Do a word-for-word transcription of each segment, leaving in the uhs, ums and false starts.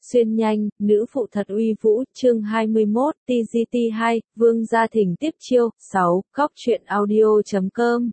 Xuyên nhanh, nữ phụ thật uy vũ, chương hai mươi mốt, T G T hai, Vương gia thỉnh tiếp chiêu, sáu, góc truyện audio chấm com.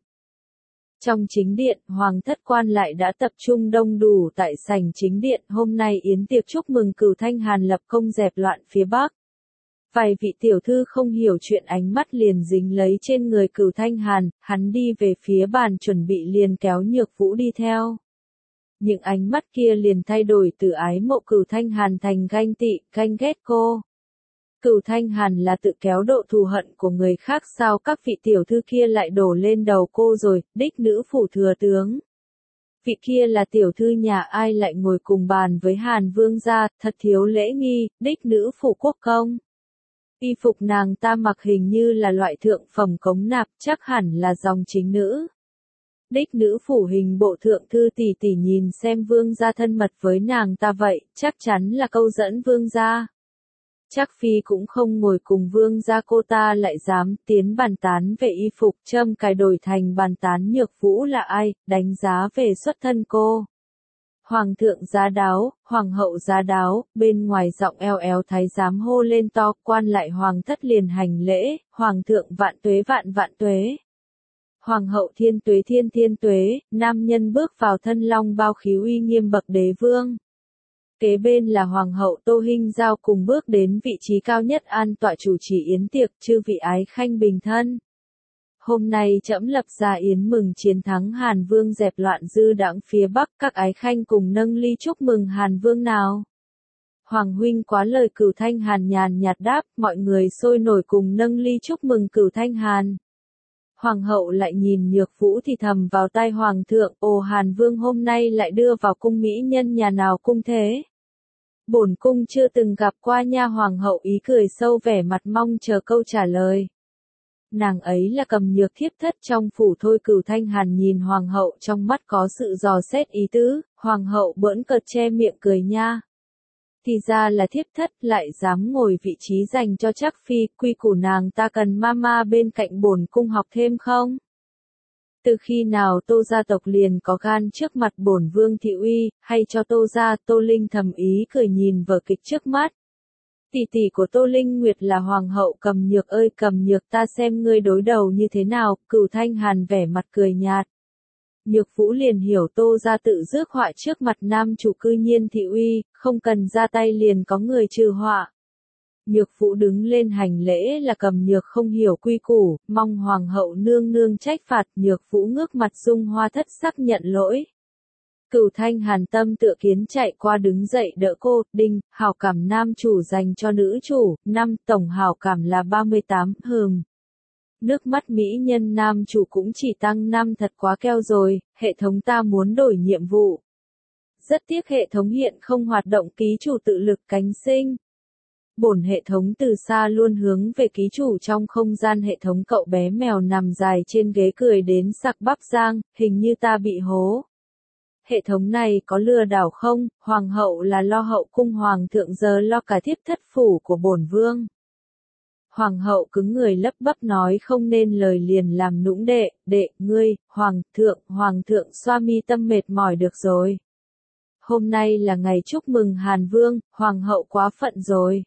Trong chính điện, hoàng thất quan lại đã tập trung đông đủ tại sảnh chính điện, hôm nay yến tiệc chúc mừng Cửu Thanh Hàn lập công dẹp loạn phía Bắc. Vài vị tiểu thư không hiểu chuyện ánh mắt liền dính lấy trên người Cửu Thanh Hàn, hắn đi về phía bàn chuẩn bị liền kéo Nhược Vũ đi theo. Những ánh mắt kia liền thay đổi từ ái mộ Cửu Thanh Hàn thành ganh tị, ganh ghét cô. Cửu Thanh Hàn là tự kéo độ thù hận của người khác sao các vị tiểu thư kia lại đổ lên đầu cô rồi, đích nữ phủ thừa tướng. Vị kia là tiểu thư nhà ai lại ngồi cùng bàn với Hàn Vương gia, thật thiếu lễ nghi, đích nữ phủ quốc công. Y phục nàng ta mặc hình như là loại thượng phẩm cống nạp, chắc hẳn là dòng chính nữ. Đích nữ phủ hình bộ thượng thư tỷ tỷ nhìn xem vương gia thân mật với nàng ta vậy, chắc chắn là câu dẫn vương gia. Chắc phi cũng không ngồi cùng vương gia cô ta lại dám tiến bàn tán về y phục châm cài đổi thành bàn tán Nhược Vũ là ai, đánh giá về xuất thân cô. Hoàng thượng giá đáo, hoàng hậu giá đáo, bên ngoài giọng eo éo thái giám hô lên to, quan lại hoàng thất liền hành lễ, hoàng thượng vạn tuế vạn vạn tuế. Hoàng hậu thiên tuế thiên thiên tuế, nam nhân bước vào thân long bao khí uy nghiêm bậc đế vương. Kế bên là hoàng hậu Tô Hinh Giao cùng bước đến vị trí cao nhất an tọa chủ trì yến tiệc, chư vị ái khanh bình thân. Hôm nay trẫm lập ra yến mừng chiến thắng Hàn Vương dẹp loạn dư đãng phía Bắc, các ái khanh cùng nâng ly chúc mừng Hàn Vương nào. Hoàng huynh quá lời. Cửu Thanh Hàn nhàn nhạt đáp, mọi người sôi nổi cùng nâng ly chúc mừng Cửu Thanh Hàn. Hoàng hậu lại nhìn Nhược Vũ thì thầm vào tai hoàng thượng, ồ Hàn Vương hôm nay lại đưa vào cung mỹ nhân nhà nào cung thế. Bổn cung chưa từng gặp qua nha. Hoàng hậu ý cười sâu vẻ mặt mong chờ câu trả lời. Nàng ấy là Cầm Nhược thiếp thất trong phủ thôi. Cửu Thanh Hàn nhìn hoàng hậu trong mắt có sự dò xét ý tứ, hoàng hậu bỡn cợt che miệng cười nha. Thì ra là thiếp thất lại dám ngồi vị trí dành cho Trác phi, quy củ nàng ta cần mama bên cạnh bổn cung học thêm không? Từ khi nào Tô gia tộc liền có gan trước mặt bổn vương thị uy, hay cho Tô gia? Tô Linh thầm ý cười nhìn vở kịch trước mắt. Tỷ tỷ của Tô Linh Nguyệt là hoàng hậu Cầm Nhược ơi, Cầm Nhược ta xem ngươi đối đầu như thế nào. Cửu Thanh Hàn vẻ mặt cười nhạt. Nhược Vũ liền hiểu Tô gia tự rước họa trước mặt nam chủ cư nhiên thị uy, không cần ra tay liền có người trừ họa. Nhược Vũ đứng lên hành lễ là Cầm Nhược không hiểu quy củ, mong hoàng hậu nương nương trách phạt. Nhược Vũ ngước mặt dung hoa thất sắc nhận lỗi. Cửu Thanh Hàn tâm tựa kiến chạy qua đứng dậy đỡ cô, đinh, hảo cảm nam chủ dành cho nữ chủ, năm, tổng hảo cảm là ba mươi tám, hừm. Nước mắt mỹ nhân nam chủ cũng chỉ tăng năm thật quá keo rồi, hệ thống ta muốn đổi nhiệm vụ. Rất tiếc hệ thống hiện không hoạt động ký chủ tự lực cánh sinh. Bổn hệ thống từ xa luôn hướng về ký chủ trong không gian hệ thống. Cậu bé mèo nằm dài trên ghế cười đến sặc bắp giang, hình như ta bị hố. Hệ thống này có lừa đảo không? Hoàng hậu là lo hậu cung, hoàng thượng giờ lo cả thiếp thất phủ của bổn vương. Hoàng hậu cứng người lấp bắp nói không nên lời liền làm nũng đệ, đệ, ngươi, hoàng thượng, hoàng thượng xoa mi tâm mệt mỏi được rồi. Hôm nay là ngày chúc mừng Hàn Vương, hoàng hậu quá phận rồi.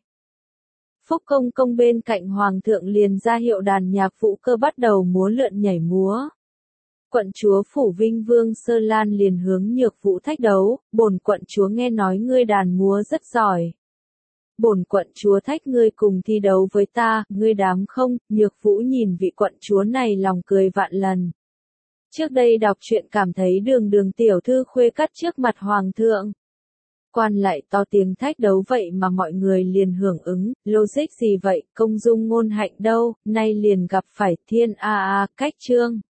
Phúc công công bên cạnh hoàng thượng liền ra hiệu đàn nhạc vũ cơ bắt đầu múa lượn nhảy múa. Quận chúa phủ Vinh Vương Sơ Lan liền hướng Nhược Vũ thách đấu, bổn quận chúa nghe nói ngươi đàn múa rất giỏi. Bổn quận chúa thách ngươi cùng thi đấu với ta, ngươi dám không? Nhược Vũ nhìn vị quận chúa này lòng cười vạn lần. Trước đây đọc truyện cảm thấy đường đường tiểu thư khuê cắt trước mặt hoàng thượng. Quan lại to tiếng thách đấu vậy mà mọi người liền hưởng ứng, logic gì vậy, công dung ngôn hạnh đâu, nay liền gặp phải thiên a a cách chương.